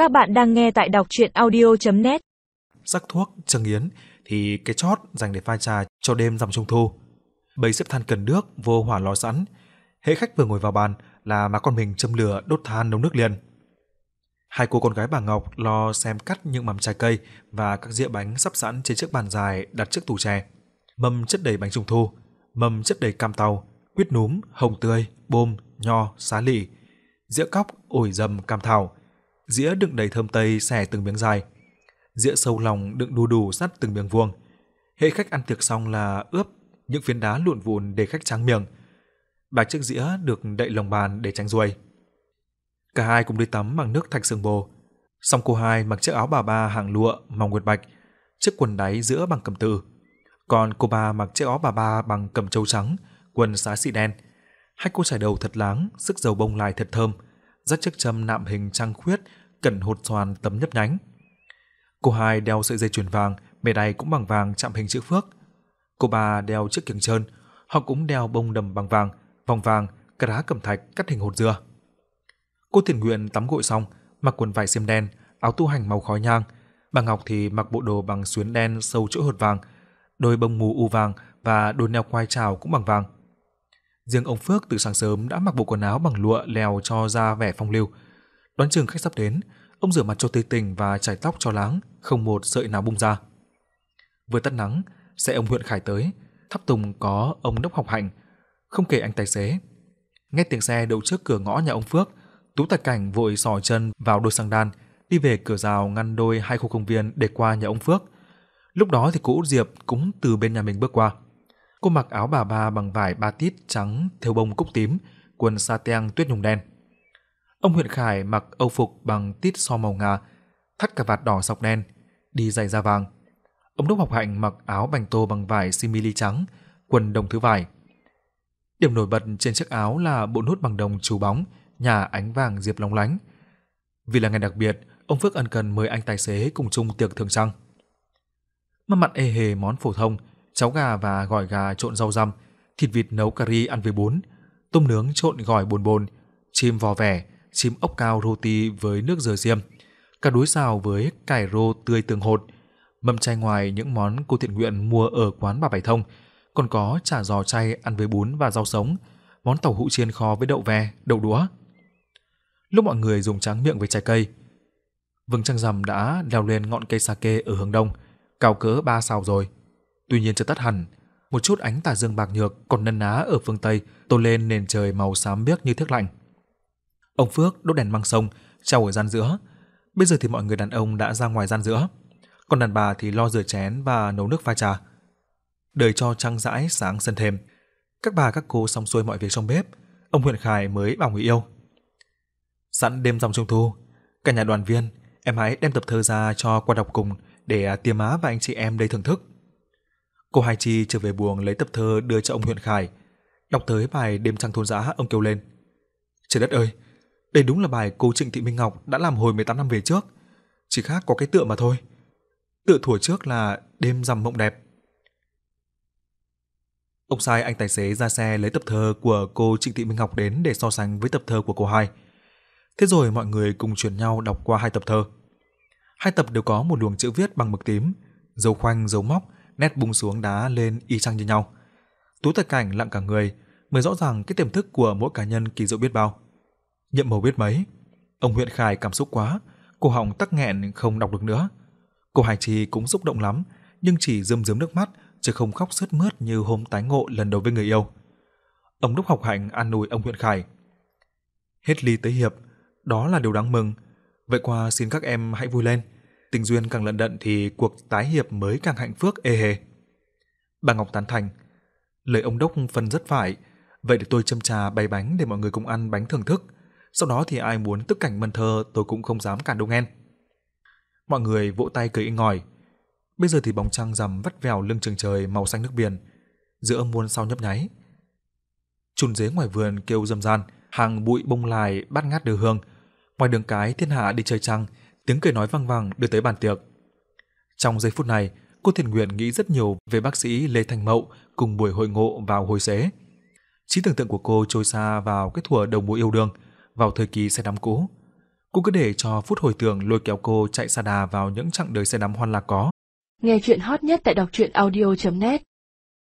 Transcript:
Các bạn đang nghe tại đọc truyện audio.net. Rắc thuốc, châng yến thì cái chót dành để pha trà cho đêm rằm trung thu. Bày xếp than cần nước vô hỏa lò sẵn. Hễ khách vừa ngồi vào bàn là má con mình châm lửa đốt than nấu nước liền. Hai cô con gái bà Ngọc lo xem cắt những mầm trái cây và các dĩa bánh sắp sẵn trên chiếc bàn dài đặt trước tủ chè. Mâm chất đầy bánh trung thu, mâm chất đầy cam tàu, quýt núm, hồng tươi, bôm, nho, xá lị, dĩa cóc, ổi dầm, cam thảo, dĩa đựng đầy thơm tây xẻ từng miếng dài, dĩa sâu lòng đựng đu đủ sắt từng miếng vuông. Hễ khách ăn tiệc xong là ướp những phiến đá lụn vụn để khách tráng miệng. Bạc chiếc dĩa được đậy lồng bàn để tránh ruồi. Cả hai cùng đi tắm bằng nước thạch sương bồ. Xong cô hai mặc chiếc áo bà ba hàng lụa màu nguyệt bạch, chiếc quần đáy giữa bằng cẩm từ. Còn cô ba mặc chiếc áo bà ba bằng cẩm trâu trắng, quần xá xị đen. Hai cô trải đầu thật láng, sức dầu bông lai thật thơm, dắt chiếc châm nạm hình trăng khuyết, cẩn hột xoàn tấm nhấp nhánh. Cô hai đeo sợi dây chuyền vàng, bề đai cũng bằng vàng chạm hình chữ phước. Cô ba đeo chiếc kiềng trơn, họ cũng đeo bông đầm bằng vàng, vòng vàng, cà rá cẩm thạch cắt hình hột dưa. Cô Thiện Nguyện tắm gội xong, mặc quần vải xiêm đen, áo tu hành màu khói nhang. Bà Ngọc thì mặc bộ đồ bằng xuyến đen sâu chuỗi hột vàng, đôi bông mù u vàng và đôi neo quai trào cũng bằng vàng. Riêng ông Phước từ sáng sớm đã mặc bộ quần áo bằng lụa lèo cho ra vẻ phong lưu. Đoán chừng khách sắp đến, ông rửa mặt cho tươi tỉnh và chải tóc cho láng, không một sợi nào bung ra. Vừa tắt nắng, xe ông Huyện Khải tới, tháp tùng có ông Đốc Học Hạnh, không kể anh tài xế. Nghe tiếng xe đậu trước cửa ngõ nhà ông Phước, Tú Tài Cảnh vội xỏ chân vào đôi xăng đan, đi về cửa rào ngăn đôi hai khu công viên để qua nhà ông Phước. Lúc đó thì cô Út Diệp cũng từ bên nhà mình bước qua. Cô mặc áo bà ba bằng vải ba tít trắng thêu bông cúc tím, quần sa teng tuyết nhung đen. Ông Huyện Khải mặc âu phục bằng tít so màu ngà, thắt cà vạt đỏ sọc đen, đi giày da vàng. Ông Đốc Học Hạnh mặc áo bành tô bằng vải simili trắng, quần đồng thứ vải. Điểm nổi bật trên chiếc áo là bộ nút bằng đồng chú bóng, nhà ánh vàng diệp lóng lánh. Vì là ngày đặc biệt, ông Phước ân cần mời anh tài xế cùng chung tiệc thưởng trăng. Mâm mặn ê hề món phổ thông, cháo gà và gỏi gà trộn rau răm, thịt vịt nấu cà ri ăn với bún, tôm nướng trộn gỏi bồn bồn, chim vò vẻ, chim ốc cao roti với nước dừa xiêm, cá đuối xào với cải rô tươi tương hột, mâm chay ngoài những món cô Thiện Nguyện mua ở quán bà Bảy Thông, còn có chả giò chay ăn với bún và rau sống, món tàu hũ chiên kho với đậu ve, đậu đũa. Lúc mọi người dùng tráng miệng với trái cây, vầng trăng rằm đã leo lên ngọn cây sake ở hướng đông, cao cỡ 3 sào rồi. Tuy nhiên chưa tắt hẳn, một chút ánh tà dương bạc nhược còn nấn ná ở phương tây tô lên nền trời màu xám biếc như thiếc lạnh. Ông Phước đốt đèn măng sông treo ở gian giữa. Bây giờ thì mọi người đàn ông đã ra ngoài gian giữa, còn đàn bà thì lo rửa chén và nấu nước pha trà. Đời cho trăng rãi sáng sân thềm, các bà các cô xong xuôi mọi việc trong bếp, ông Huyện Khải mới bảo người yêu: sẵn đêm rằm trung thu, cả nhà đoàn viên, em hãy đem tập thơ ra cho qua đọc cùng để Tiềm Má và anh chị em đây thưởng thức. Cô Hai Chi trở về buồng lấy tập thơ đưa cho ông Huyện Khải. Đọc tới bài Đêm trăng thôn dã, ông kêu lên: trời đất ơi, đây đúng là bài cô Trịnh Thị Minh Ngọc đã làm hồi 18 năm về trước, chỉ khác có cái tựa mà thôi. Tựa thuở trước là Đêm rằm mộng đẹp. Ông sai anh tài xế ra xe lấy tập thơ của cô Trịnh Thị Minh Ngọc đến để so sánh với tập thơ của cô hai. Thế rồi mọi người cùng chuyển nhau đọc qua hai tập thơ. Hai tập đều có một luồng chữ viết bằng mực tím, dấu khoanh dấu móc, nét bung xuống đá lên y chang như nhau. Tú Tài Cảnh lặng cả người, mới rõ ràng cái tiềm thức của mỗi cá nhân kỳ diệu biết bao. Nhiệm màu biết mấy. Ông Huyện Khải cảm xúc quá, cổ họng tắc nghẹn không đọc được nữa. Cô Hải Chi cũng xúc động lắm, nhưng chỉ rơm rớm nước mắt, chứ không khóc sướt mướt như hôm tái ngộ lần đầu với người yêu. Ông Đốc Học Hạnh an ủi ông Huyện Khải: hết ly tới hiệp, đó là điều đáng mừng. Vậy qua xin các em hãy vui lên, tình duyên càng lận đận thì cuộc tái hiệp mới càng hạnh phúc ê hề. Bà Ngọc tán thành: lời ông Đốc phân rất phải, vậy để tôi châm trà bày bánh để mọi người cùng ăn bánh thưởng thức. Sau đó thì ai muốn tức cảnh mân thơ tôi cũng không dám cản đâu nghen. Mọi người vỗ tay cười inh ỏi. Bây giờ thì bóng trăng rằm vắt vẻo lưng chừng trời màu xanh nước biển, giữa âm muôn sao nhấp nháy. Chun dế ngoài vườn kêu râm ran, hàng bụi bông lai bát ngát đưa hương. Ngoài đường cái thiên hạ đi chơi trăng, tiếng cười nói vang vang đưa tới bàn tiệc. Trong giây phút này, cô Thiện Nguyện nghĩ rất nhiều về bác sĩ Lê Thanh Mậu cùng buổi hội ngộ vào hồi xế. Trí tưởng tượng của cô trôi xa vào cái thuở đầu mùa yêu đương, vào thời kỳ say đắm cũ. Cô cứ để cho phút hồi tưởng lôi kéo cô chạy sa đà vào những chặng đời say đắm hoan lạc có. Nghe chuyện hot nhất tại đọc truyện audio.net